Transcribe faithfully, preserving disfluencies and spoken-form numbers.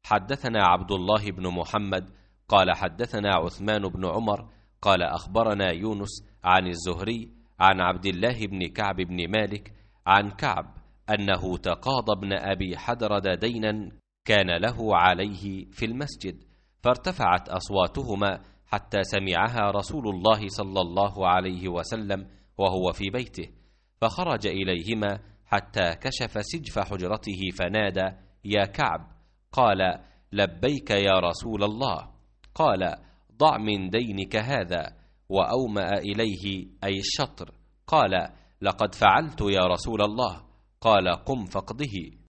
حدثنا عبد الله بن محمد قال حدثنا عثمان بن عمر قال أخبرنا يونس عن الزهري عن عبد الله بن كعب بن مالك عن كعب أنه تقاضى ابن أبي حدرد دينا كان له عليه في المسجد، فارتفعت أصواتهما حتى سمعها رسول الله صلى الله عليه وسلم وهو في بيته، فخرج إليهما حتى كشف سجف حجرته فنادى: يا كعب. قال: لبيك يا رسول الله. قال: ضع من دينك هذا، وأومأ إليه أي الشطر. قال: لقد فعلت يا رسول الله. قال: قم فاقضه.